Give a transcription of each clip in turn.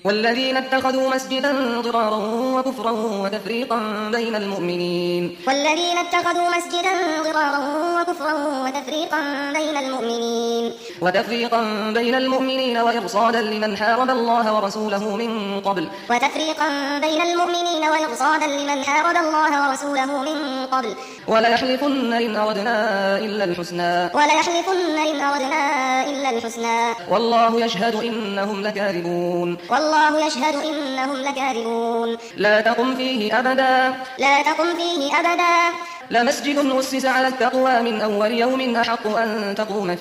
والذين اتخذوا مسجدا ضرارا وكفرا وتفريقا بين المؤمنين والذين اتخذوا مسجدا ضرارا وكفرا وتفريقا بين المؤمنين وإرصادا لمن حارب الله ورسوله من قبل ولا يحلفن إن أردنا إلا الحسنى والله يشهد إنهم لكاذبون لا تقم فيه أبدا لمسجد أسس على التقوى من أول يوم أحق أن تقوم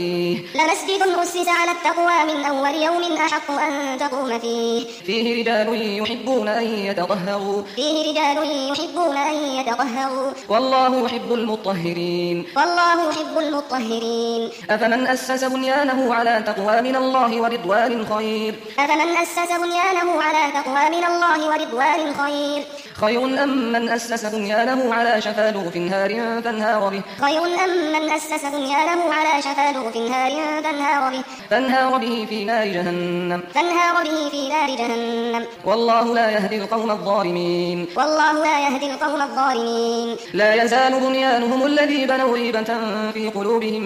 فيه فيه رجال يحبون أن يتطهروا والله يحب المطهرين أفمن أسس بنيانه على تقوى من الله ورضوان خير أم من أسس بنيانه على شفا لغف نهار فانهار به في نار جهنم والله لا يهدي القوم الظالمين لا يزال بنيانهم الذي بنوا ريبة في قلوبهم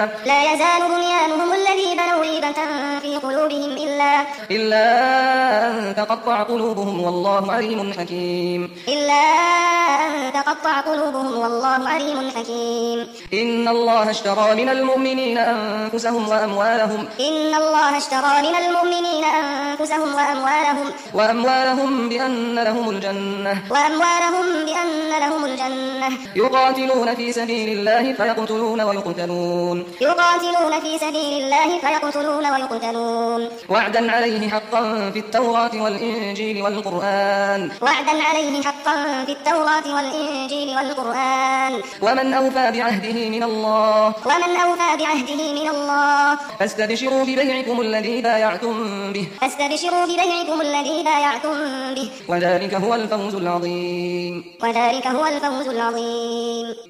إلا أن تقطع قلوبهم والله عليم حكيم إن الله اشترى من المؤمنين أنفسهم وأموالهم بأن لهم الجنة يقاتلون في سبيل الله فيقتلون ويقتلون وعدا عليه حقا في التوراة والإنجيل والقرآن ومن أوفى بعهده من الله فاستبشروا ببيعكم الذي بايعتم به وذلك هو الفوز العظيم